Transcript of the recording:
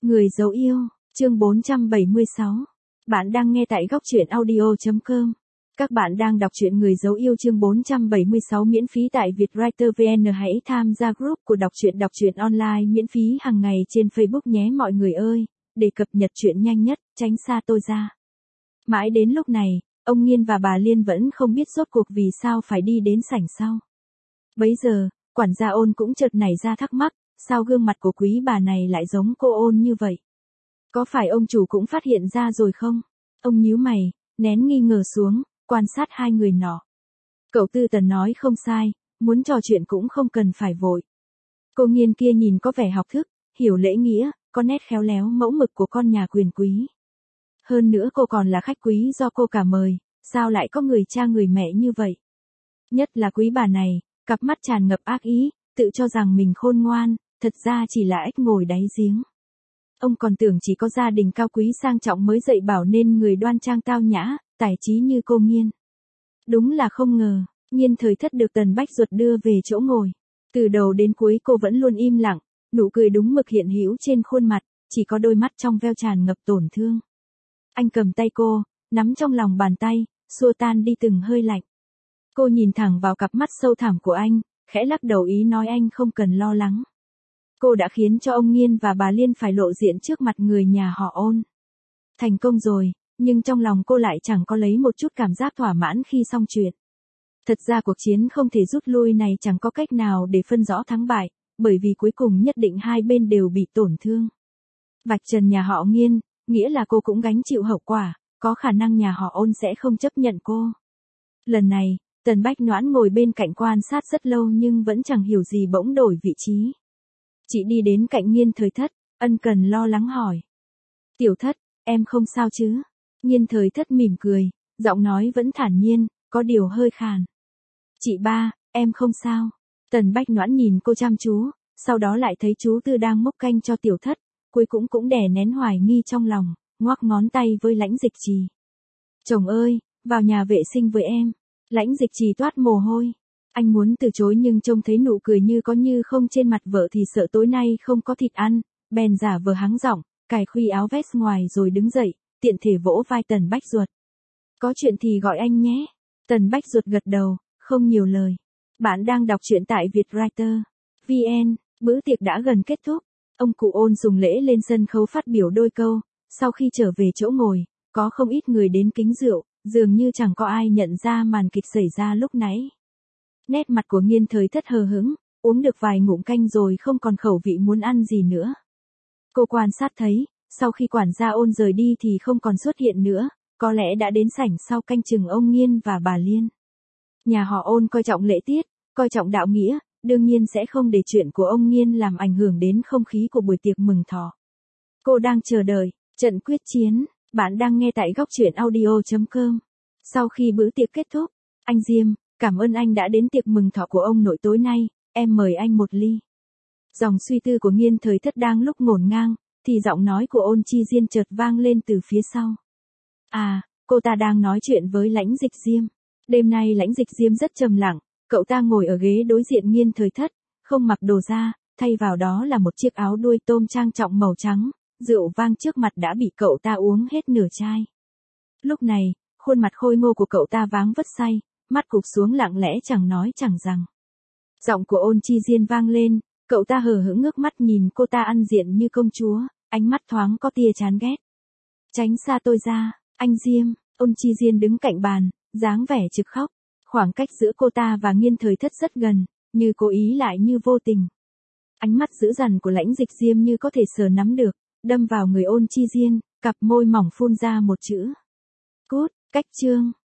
Người dấu yêu, chương 476. Bạn đang nghe tại góc truyện audio.com. Các bạn đang đọc truyện Người dấu yêu chương 476 miễn phí tại Vietwriter VN. Hãy tham gia group của đọc truyện online miễn phí hàng ngày trên Facebook nhé mọi người ơi, để cập nhật truyện nhanh nhất, tránh xa tôi ra. Mãi đến lúc này, ông Nghiên và bà Liên vẫn không biết rốt cuộc vì sao phải đi đến sảnh sau. Bấy giờ, quản gia Ôn cũng chợt nảy ra thắc mắc, sao gương mặt của quý bà này lại giống cô Ôn như vậy? Có phải ông chủ cũng phát hiện ra rồi không? Ông nhíu mày, nén nghi ngờ xuống, quan sát hai người nọ. Cậu Tư Tần nói không sai, muốn trò chuyện cũng không cần phải vội. Cô Nghiên kia nhìn có vẻ học thức, hiểu lễ nghĩa, có nét khéo léo mẫu mực của con nhà quyền quý. Hơn nữa cô còn là khách quý do cô cả mời, sao lại có người cha người mẹ như vậy? Nhất là quý bà này, cặp mắt tràn ngập ác ý, tự cho rằng mình khôn ngoan, thật ra chỉ là ếch ngồi đáy giếng. Ông còn tưởng chỉ có gia đình cao quý sang trọng mới dạy bảo nên người đoan trang tao nhã, tài trí như cô Nghiên. Đúng là không ngờ, Nghiên Thời Thất được Tần Bách Duật đưa về chỗ ngồi. Từ đầu đến cuối cô vẫn luôn im lặng, nụ cười đúng mực hiện hữu trên khuôn mặt, chỉ có đôi mắt trong veo tràn ngập tổn thương. Anh cầm tay cô, nắm trong lòng bàn tay, xua tan đi từng hơi lạnh. Cô nhìn thẳng vào cặp mắt sâu thẳm của anh, khẽ lắc đầu ý nói anh không cần lo lắng. Cô đã khiến cho ông Nghiên và bà Liên phải lộ diện trước mặt người nhà họ Ôn. Thành công rồi, nhưng trong lòng cô lại chẳng có lấy một chút cảm giác thỏa mãn khi xong chuyện. Thật ra cuộc chiến không thể rút lui này chẳng có cách nào để phân rõ thắng bại, bởi vì cuối cùng nhất định hai bên đều bị tổn thương. Vạch trần nhà họ Nghiên, nghĩa là cô cũng gánh chịu hậu quả, có khả năng nhà họ Ôn sẽ không chấp nhận cô. Lần này, Tần Bách Noãn ngồi bên cạnh quan sát rất lâu nhưng vẫn chẳng hiểu gì bỗng đổi vị trí. Chị đi đến cạnh Nghiên Thời Thất, ân cần lo lắng hỏi. Tiểu Thất, em không sao chứ? Nghiên Thời Thất mỉm cười, giọng nói vẫn thản nhiên, có điều hơi khàn. Chị ba, em không sao. Tần Bách Noãn nhìn cô chăm chú, sau đó lại thấy chú Tư đang múc canh cho Tiểu Thất, cuối cũng đè nén hoài nghi trong lòng, ngoắc ngón tay với Lãnh Dịch Trì. Chồng ơi, vào nhà vệ sinh với em. Lãnh Dịch Trì toát mồ hôi. Anh muốn từ chối nhưng trông thấy nụ cười như có như không trên mặt vợ thì sợ tối nay không có thịt ăn, bèn giả vờ hắng giọng, cài khuy áo vest ngoài rồi đứng dậy, tiện thể vỗ vai Tần Bách Duật. Có chuyện thì gọi anh nhé. Tần Bách Duật gật đầu, không nhiều lời. Bạn đang đọc truyện tại Vietwriter VN. Bữa tiệc đã gần kết thúc. Ông cụ Ôn dùng lễ lên sân khấu phát biểu đôi câu. Sau khi trở về chỗ ngồi, có không ít người đến kính rượu, dường như chẳng có ai nhận ra màn kịch xảy ra lúc nãy. Nét mặt của Nghiên Thời Thất hờ hững, uống được vài ngụm canh rồi không còn khẩu vị muốn ăn gì nữa. Cô quan sát thấy, sau khi quản gia Ôn rời đi thì không còn xuất hiện nữa, có lẽ đã đến sảnh sau canh chừng ông Nghiên và bà Liên. Nhà họ Ôn coi trọng lễ tiết, coi trọng đạo nghĩa, đương nhiên sẽ không để chuyện của ông Nghiên làm ảnh hưởng đến không khí của buổi tiệc mừng thọ. Cô đang chờ đợi trận quyết chiến. Bạn đang nghe tại góc truyện audio.com. Sau khi bữa tiệc kết thúc, anh Diêm, cảm ơn anh đã đến tiệc mừng thọ của ông nội tối nay, em mời anh một ly. Dòng suy tư của Nghiên Thời Thất đang lúc ngổn ngang, thì giọng nói của Ôn Chi Diên chợt vang lên từ phía sau. À, cô ta đang nói chuyện với Lãnh Dịch Diêm. Đêm nay Lãnh Dịch Diêm rất trầm lặng, cậu ta ngồi ở ghế đối diện Nghiên Thời Thất, không mặc đồ ra, thay vào đó là một chiếc áo đuôi tôm trang trọng màu trắng. Rượu vang trước mặt đã bị cậu ta uống hết nửa chai. Lúc này, khuôn mặt khôi ngô của cậu ta váng vất say, mắt cụp xuống lặng lẽ chẳng nói chẳng rằng. Giọng của Ôn Chi Diên vang lên, cậu ta hờ hững ngước mắt nhìn cô ta ăn diện như công chúa, ánh mắt thoáng có tia chán ghét. Tránh xa tôi ra, anh Diêm. Ôn Chi Diên đứng cạnh bàn, dáng vẻ trực khóc. Khoảng cách giữa cô ta và Nghiên Thời Thất rất gần, như cố ý lại như vô tình. Ánh mắt dữ dằn của Lãnh Dịch Diêm như có thể sờ nắm được, đâm vào người Ôn Chi Diên, cặp môi mỏng phun ra một chữ. Cút, cách chương.